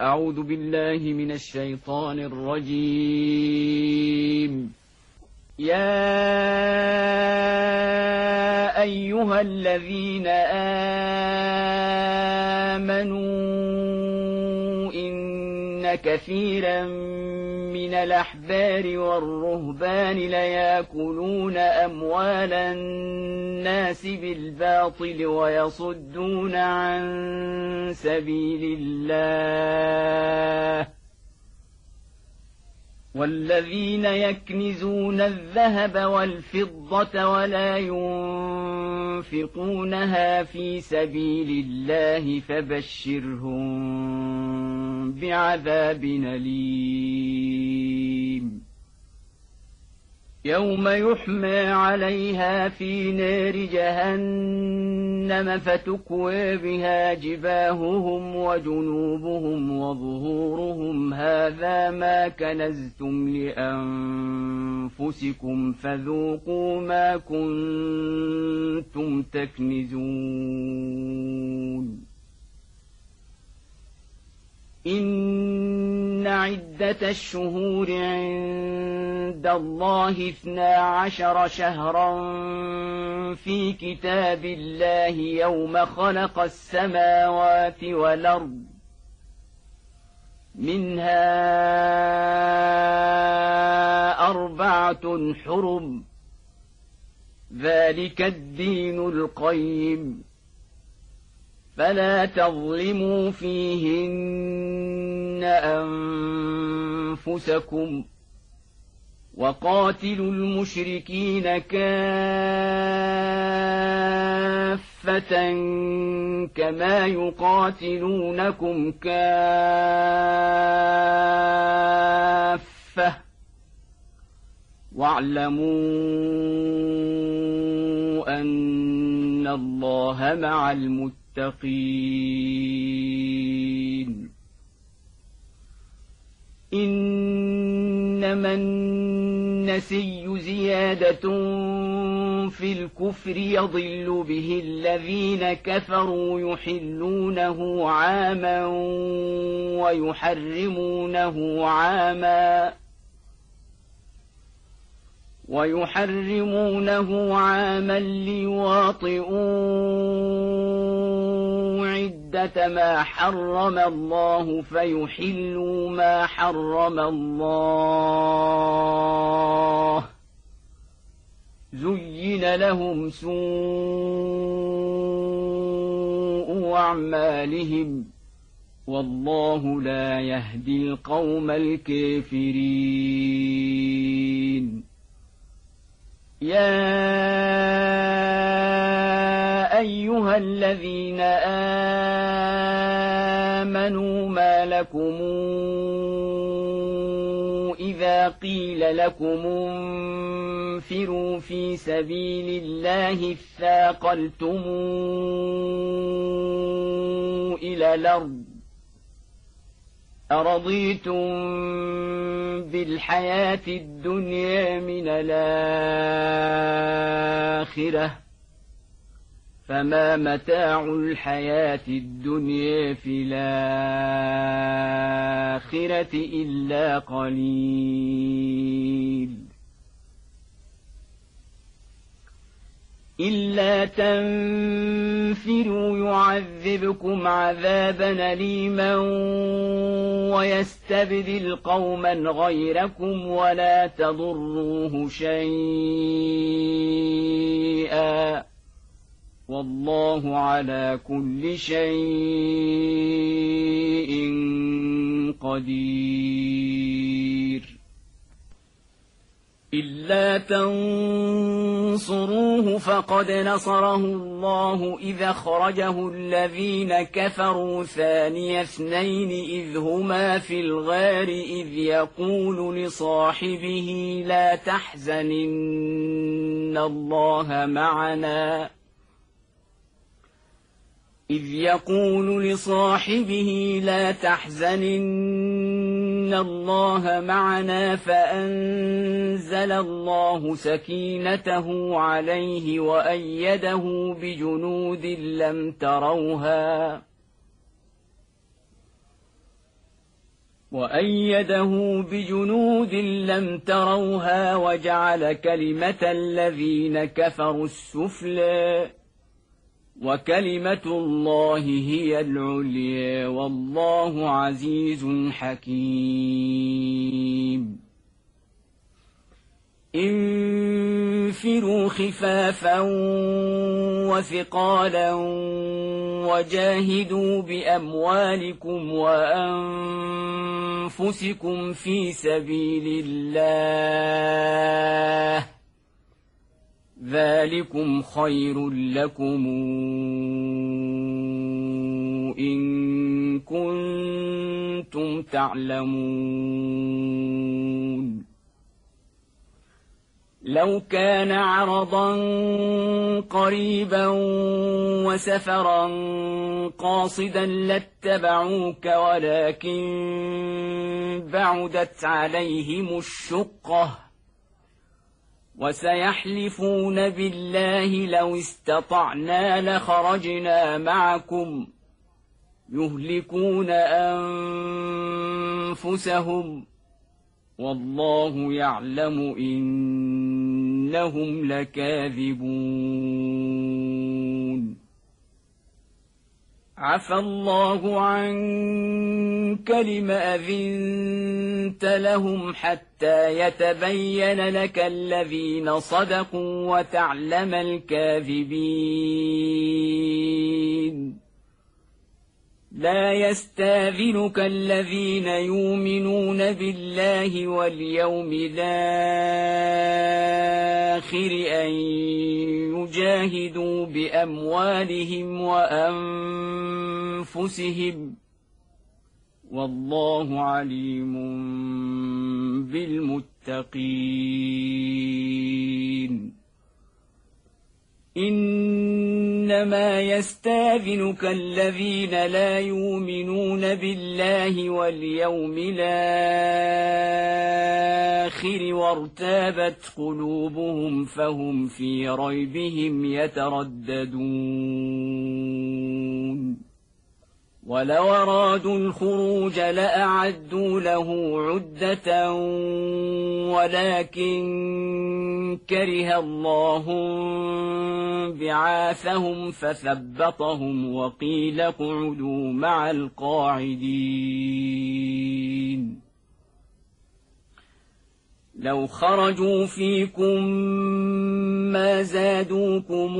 أعوذ بالله من الشيطان الرجيم. يا أيها الذين آمنوا إن كثيرا من الأحبار والرهبان ليأكلون أموال الناس بالباطل ويصدون عن سبيل الله والذين يكنزون الذهب والفضة ولا ينفقونها في سبيل الله فبشرهم بعذاب أليم يوم يحمى عليها في نار جهنم فتكوى بها جباههم وجنوبهم وظهورهم هذا ما كنزتم لأنفسكم فذوقوا ما كنتم تكنزون. إن عدة الشهور عند الله 12 شهرا في كتاب الله يوم خلق السماوات والأرض منها 4 حرم ذلك الدين القيم فلا تظلموا فيهن أنفسكم وقاتلوا المشركين كافة كما يقاتلونكم كافة واعلموا أن الله مع المتقين. إنما النسي زيادة في الكفر يضل به الذين كفروا يحلونه عاما ويحرمونه عاما ليواطئوا عدة ما حرم الله فيحلوا ما حرم الله زين لهم سوء أعمالهم والله لا يهدي القوم الكافرين. يا أيها الذين آمنوا ما لكم إذا قيل لكم انفروا في سبيل الله اثاقلتم إلى الأرض أرضيتم بالحياة الدنيا من الآخرة فما متاع الحياة الدنيا في الآخرة إلا قليل. إلا تنفروا يعذبكم عذابا أليما ويستبدل قوما غيركم ولا تضروه شيئا والله على كل شيء قدير. إلا تنصروه فقد نصره الله إذ أخرجه الذين كفروا ثاني اثنين إذ هما في الغار إذ يقول لصاحبه لا تحزن إن الله معنا إن الله معنا فأنزل الله سكينته عليه وأيده بجنود لم تروها وأيده بجنود لم تروها وجعل كلمة الذين كفروا السفلى وكلمة الله هي العليا والله عزيز حكيم انفروا خفافا وثقالا وجاهدوا بأموالكم وأنفسكم في سبيل الله ذلكم خير لكم إن كنتم تعلمون لو كان عرضا قريبا وسفرا قاصدا لاتبعوك ولكن بعدت عليهم الشقة وسيحلفون بالله لو استطعنا لخرجنا معكم يهلكون أنفسهم والله يعلم إنهم لكاذبون عفى الله عنك لم أذنت لهم حتى يتبين لك الذين صدقوا وتعلم الكاذبين لا يستاذنك الذين يؤمنون بالله واليوم الآخر أن يجاهدوا بأموالهم وأنفسهم والله عليم بالمتقين إنما يستاذنك الذين لا يؤمنون بالله واليوم الآخر وارتابت قلوبهم فهم في ريبهم يترددون ولو أرادوا الخروج لأعدوا له عدة ولكن كره الله بعاثهم فثبطهم وقيل اقعدوا مع القاعدين لو خرجوا فيكم ما زادوكم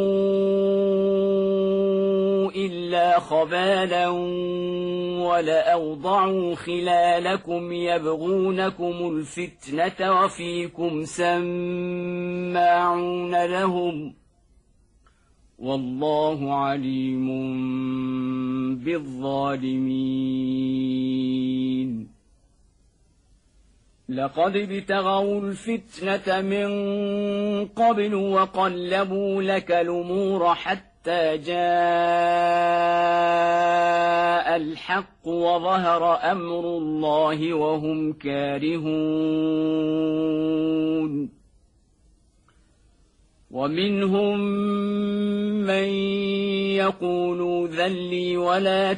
إلا خبالا ولأوضعوا خلالكم يبغونكم الفتنة وفيكم سماعون لهم والله عليم بالظالمين لقد ابتغوا الفتنة من قبل وقلبوا لك الأمور حتى جاء الحق وظهر أمر الله وهم كارهون ومنهم من يقول ذلي ولا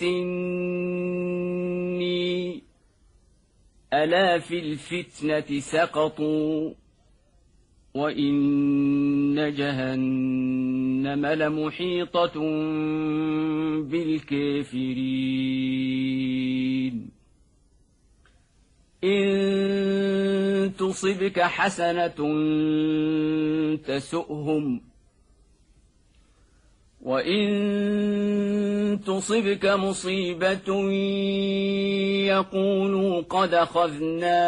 تفتني ألا في الفتنة سقطوا وإن جهنم لمحيطة بالكافرين إن تصبك حسنة تسؤهم وإن تصبك مصيبة يقولوا قد أخذنا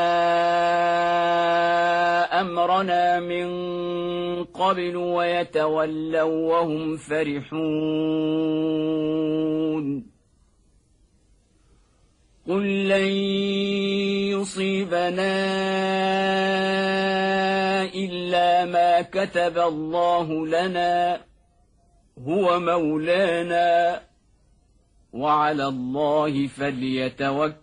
أمرنا من قبل ويتولوا وهم فرحون قل لن يصيبنا إلا ما كتب الله لنا هو مولانا وعلى الله فليتوكل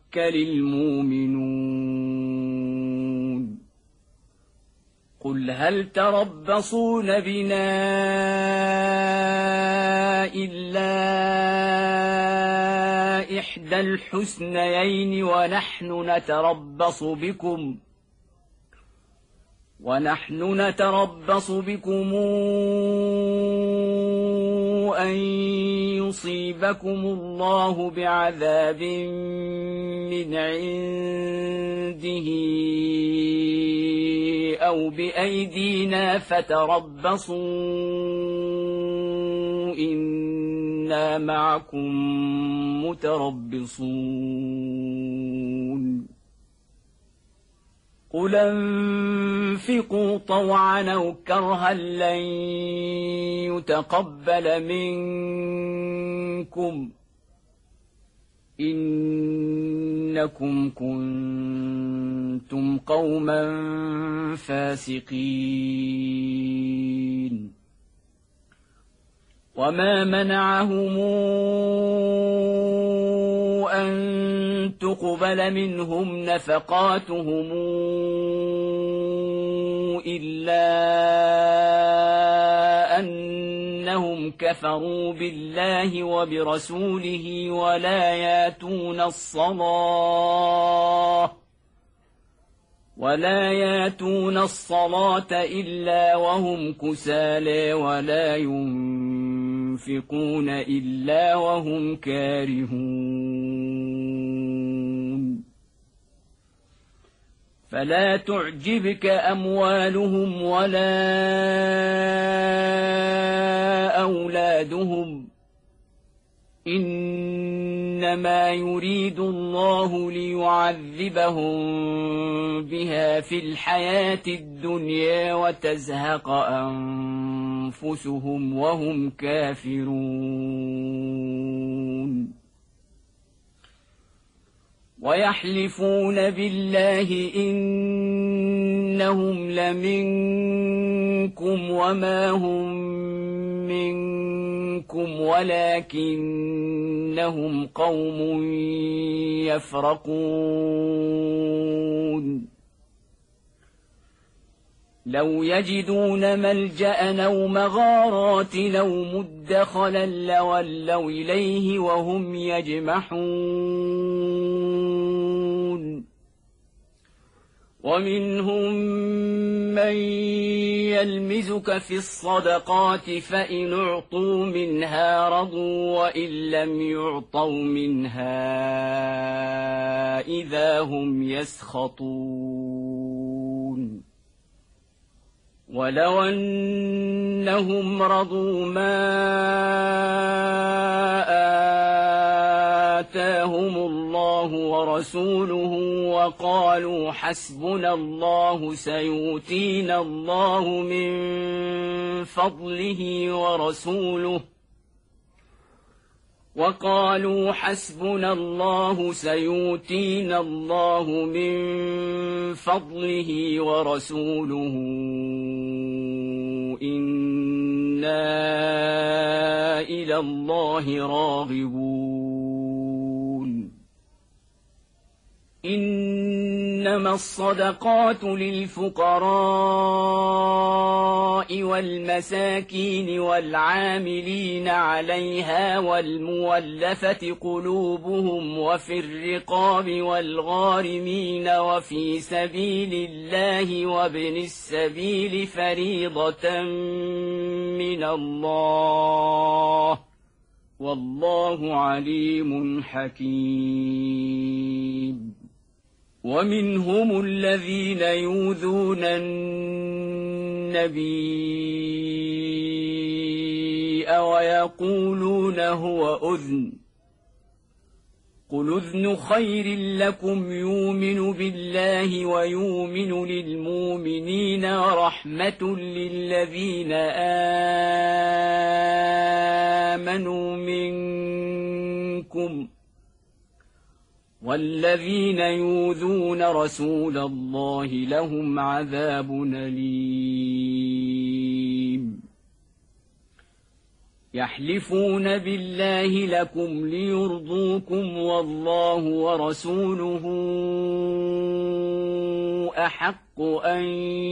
المؤمنون قل هل تربصون بنا إلا إحدى الحسنيين ونحن نتربص بكم أن يصيبكم الله بعذاب من عنده أو بأيدينا فتربصوا إنا معكم متربصون قل انفقوا طوعا أو كرها لن يتقبل منكم إنكم كنتم قوما فاسقين وما منعهم أن تقبل منهم نفقاتهم إلا أنهم كفروا بالله وبرسوله ولا ياتون الصلاة إلا وهم كسالى ولا ينفقون إلا وهم كارهون فلا تعجبك أموالهم ولا أولادهم إنما يريد الله ليعذبهم بها في الحياة الدنيا وتزهق أنفسهم وهم كافرون ويحلفون بالله إنهم لمنكم وما هم منكم ولكنهم قوم يفرقون لو يجدون ملجأ أو مغارات أو مدخلا لولوا إليه وهم يجمحون ومنهم من يلمزك في الصدقات فإن أعطوا منها رضوا وإن لم يعطوا منها إذا هم يسخطون ولو أنهم رضوا ما آتاهم الله ورسوله وقالوا حسبنا الله سيؤتينا الله من فضله ورسوله إنا إلى الله راغبون إنما الصدقات للفقراء والمساكين والعاملين عليها والمولفة قلوبهم وفي الرقاب والغارمين وفي سبيل الله وابن السبيل فريضة من الله والله عليم حكيم ومنهم الذين يؤذون النبي ويقولون هو أذن قل أذن خير لكم يؤمن بالله ويؤمن للمؤمنين ورحمة للذين آمنوا منكم والذين يؤذون رسول الله لهم عذاب أليم يحلفون بالله لكم ليرضوكم والله ورسوله أحق أن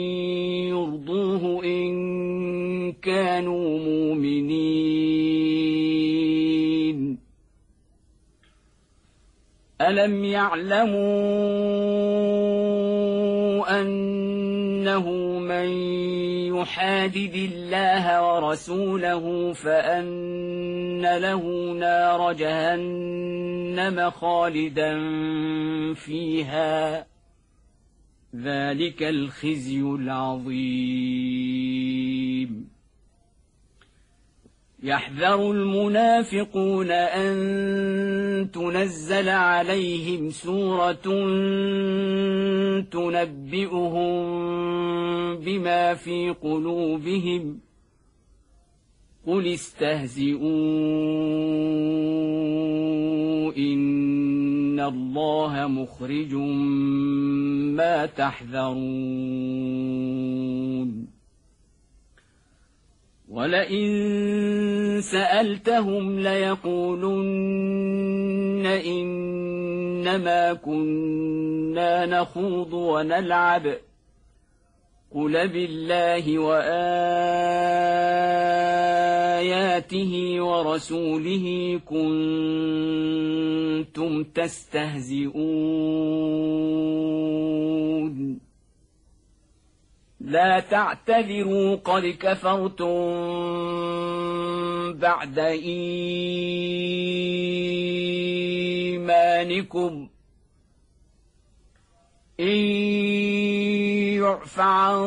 يرضوه إن كانوا مؤمنين ألم يعلموا أنه من يحادد الله ورسوله فأن له نار جهنم خالدا فيها ذلك الخزي العظيم يحذر المنافقون أن تنزل عليهم سورة تنبئهم بما في قلوبهم قل استهزئوا إن الله مخرج ما تحذرون ولئن سألتهم ليقولن إنما كنا نخوض ونلعب قل بالله وآياته ورسوله كنتم تستهزئون لا تعتذروا قد كفرتم بعد إيمانكم إن يعف عن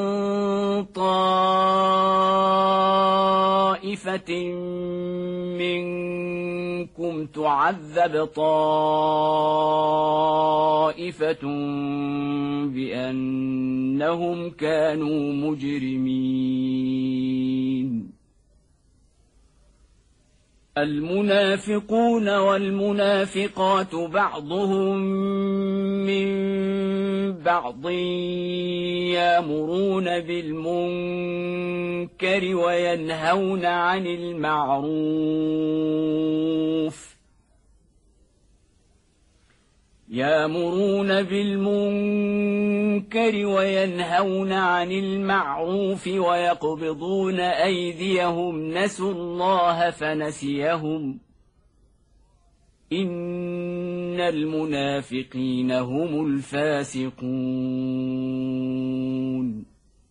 طائفة منكم تعذب طائفة بأنهم كانوا مجرمين المنافقون والمنافقات بعضهم من بعض يأمرون بالمنكر وينهون عن المعروف ويقبضون أيديهم نسوا الله فنسيهم إن المنافقين هم الفاسقون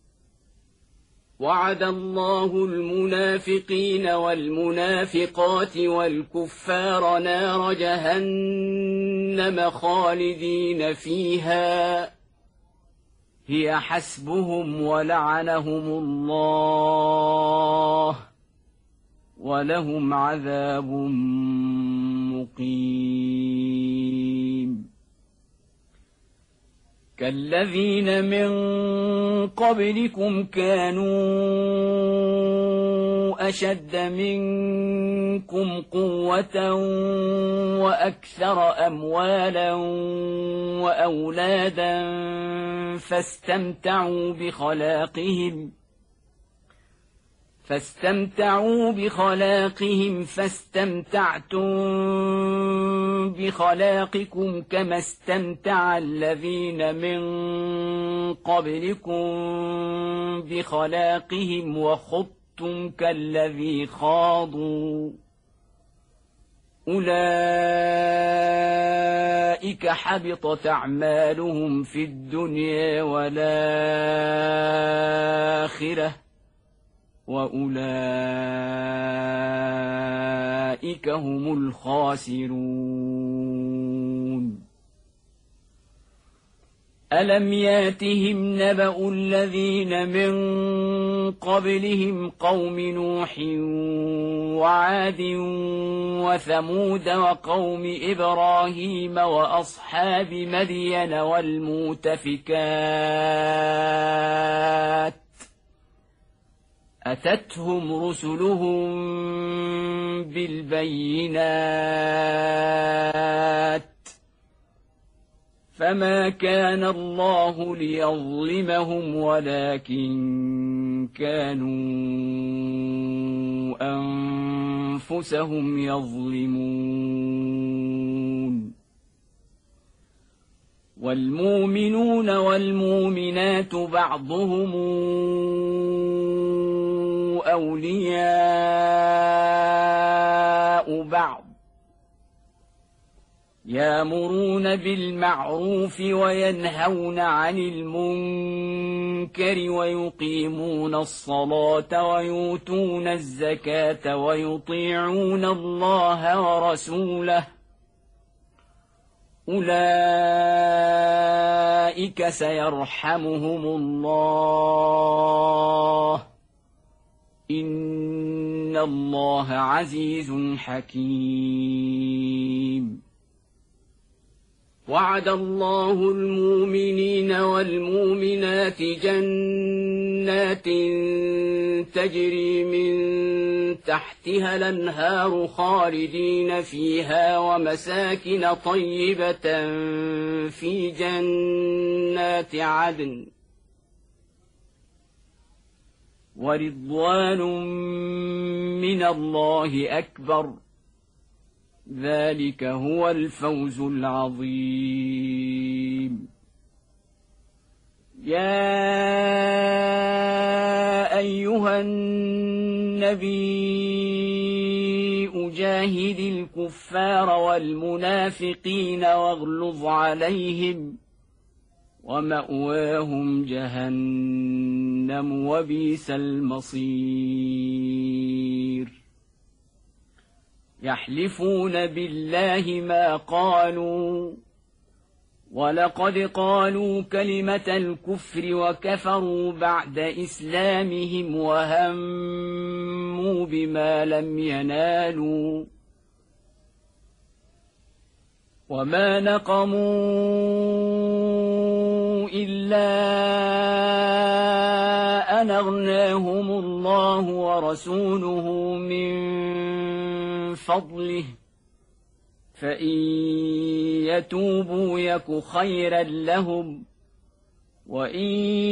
وعد الله المنافقين والمنافقات والكفار نار جهنم خالدين فيها هي حسبهم ولعنهم الله ولهم عذاب مقيم كالذين من قبلكم كانوا أشد منكم قوة وأكثر أموالا وأولادا فاستمتعوا بخلاقهم فاستمتعتم بخلاقكم كما استمتع الذين من قبلكم بخلاقهم وخضتم كالذي خاضوا أولئك حبطت أعمالهم في الدنيا والآخرة وأولئك هم الخاسرون ألم ياتهم نبأ الذين من قبلهم قوم نوح وعاد وثمود وقوم إبراهيم وأصحاب مدين والمؤتفكات أتتهم رسلهم بالبينات فما كان الله ليظلمهم ولكن كانوا أنفسهم يظلمون والمؤمنون والمؤمنات بعضهم أولياء بعض يأمرون بالمعروف وينهون عن المنكر ويقيمون الصلاة ويؤتون الزكاة ويطيعون الله ورسوله أولئك سيرحمهم الله إن الله عزيز حكيم. وعد الله المؤمنين والمؤمنات جنات تجري من تحتها الأنهار خالدين فيها ومساكن طيبة في جنات عدن ورضوان من الله أكبر ذلك هو الفوز العظيم. يا أيها النبي جاهد الكفار والمنافقين واغلظ عليهم ومأواهم جهنم وبئس المصير. يحلفون بالله ما قالوا ولقد قالوا كلمة الكفر وكفروا بعد إسلامهم وهموا بما لم ينالوا وما نقموا إلا أن أغناهم الله ورسوله من فضله فإن يتوبوا يك خيرا لهم وإن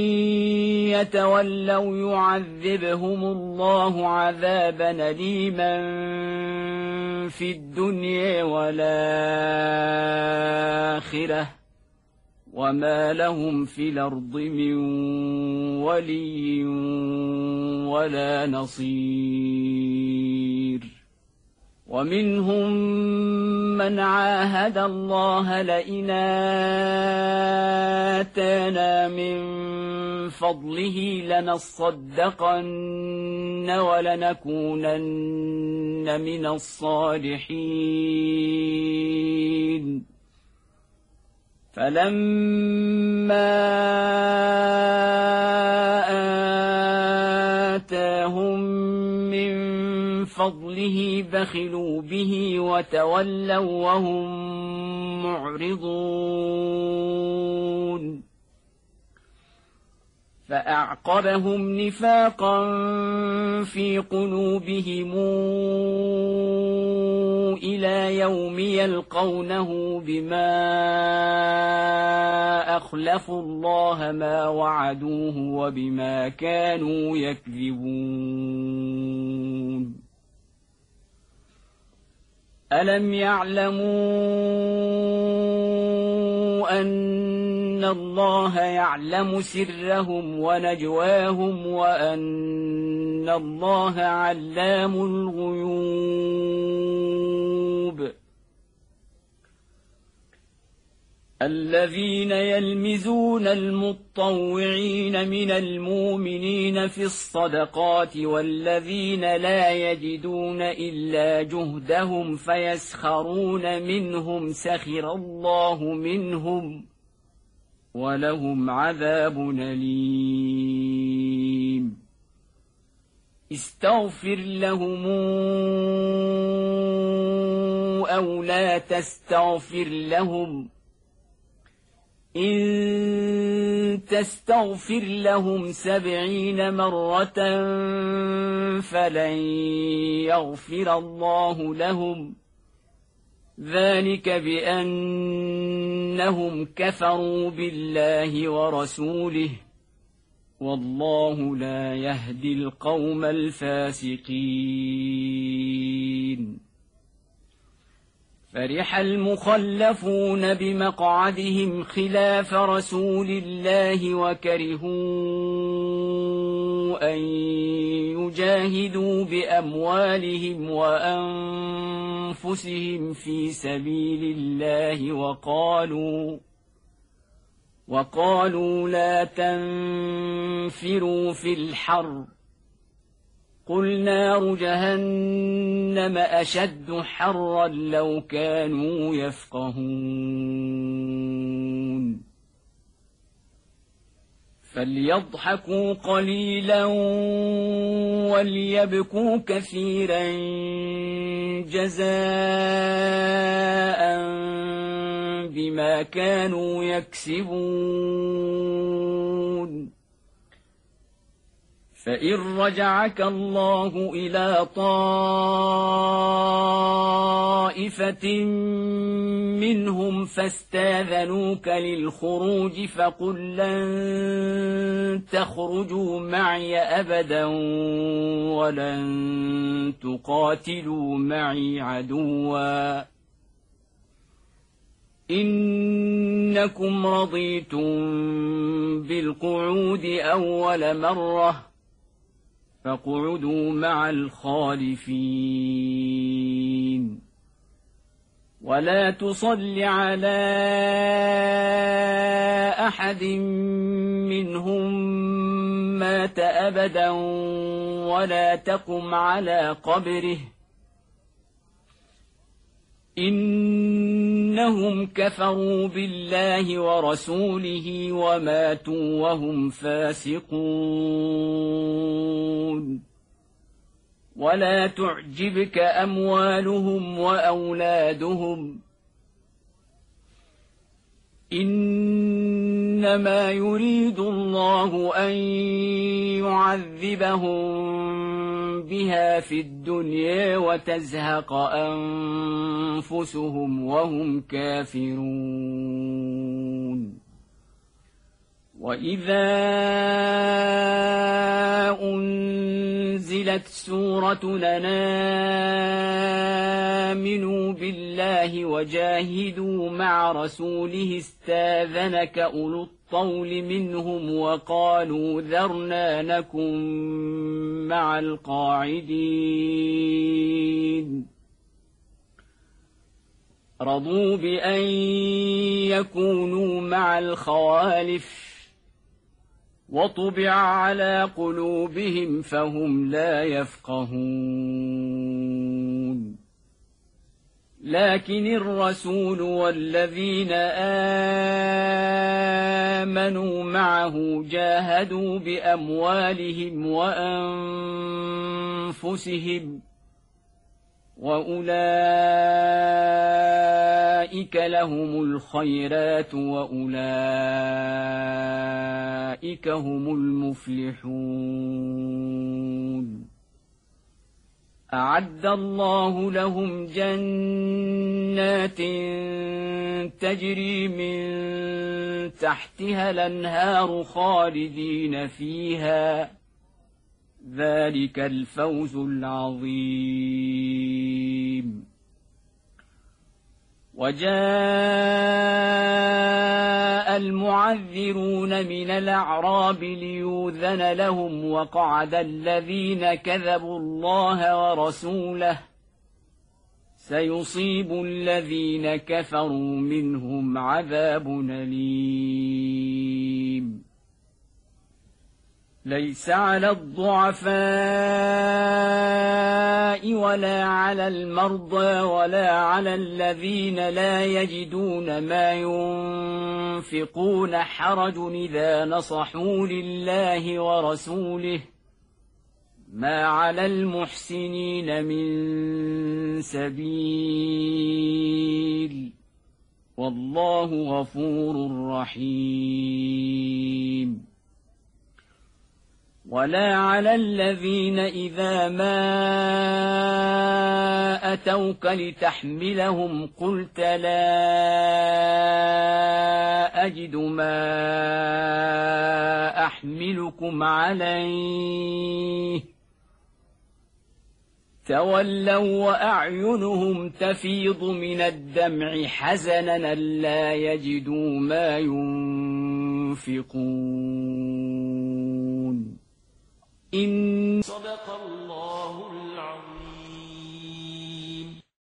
يتولوا يعذبهم الله عذابا أليما في الدنيا والآخرة وما لهم في الأرض من ولي ولا نصير. ومنهم من عاهد الله لئن آتانا من فضله لنصدقن ولنكونن من الصالحين فلما آتاهم من فضله بخلوا به وتولوا وهم معرضون فأعقبهم نفاقا في قلوبهم إلى يوم يلقونه بما أخلفوا الله ما وعدوه وبما كانوا يكذبون. ألم يعلموا أن الله يعلم سرهم ونجواهم وأن الله علام الغيوب. الذين يلمزون المطوعين من المؤمنين في الصدقات والذين لا يجدون إلا جهدهم فيسخرون منهم سخر الله منهم ولهم عذاب أليم. استغفر لهم أو لا تستغفر لهم إن تستغفر لهم 70 مرة فلن يغفر الله لهم ذلك بأنهم كفروا بالله ورسوله والله لا يهدي القوم الفاسقين. فرح المخلفون بمقعدهم خلاف رسول الله وكرهوا أن ليجاهدوا بأموالهم وأنفسهم في سبيل الله وقالوا لا تنفروا في الحر قل نار جهنم أشد حرا لو كانوا يفقهون فليضحكوا قليلا وليبكوا كثيرا جزاء بما كانوا يكسبون فإن رجعك الله إلى طائفة منهم فاستاذنوك للخروج فقل لن تخرجوا معي أبدا ولن تقاتلوا معي عدوا إنكم رضيتم بالقعود أول مرة فاقعدوا مع الخالفين ولا تصل على أحد منهم مات أبدا ولا تقم على قبره إنهم كفروا بالله ورسوله وماتوا وهم فاسقون ولا تعجبك أموالهم وأولادهم إنما يريد الله أن يعذبهم بها في الدنيا وتزهق أنفسهم وهم كافرون وإذا أنزلت سورة آمنوا بالله وجاهدوا مع رسوله استاذنك أولو الطول منهم وقالوا ذرنا نكن مع القاعدين رضوا بأن يكونوا مع الخوالف وطبع على قلوبهم فهم لا يفقهون لكن الرسول والذين آمنوا معه جاهدوا بأموالهم وأنفسهم وأولئك لهم الخيرات وأولئك هم المفلحون أعد الله لهم جنات تجري من تحتها الأنهار خالدين فيها ذلك الفوز العظيم وجاء المعذرون من الأعراب ليؤذن لهم وقعد الذين كذبوا الله ورسوله سيصيب الذين كفروا منهم عذاب أليم ليس على الضعفاء ولا على المرضى ولا على الذين لا يجدون ما ينفقون حرج إذا نصحوا لله ورسوله ما على المحسنين من سبيل والله غفور رحيم ولا على الذين إذا ما أتوك لتحملهم قلت لا أجد ما أحملكم عليه تولوا وأعينهم تفيض من الدمع حزنا ألا يجدوا ما ينفقون إن صدق الله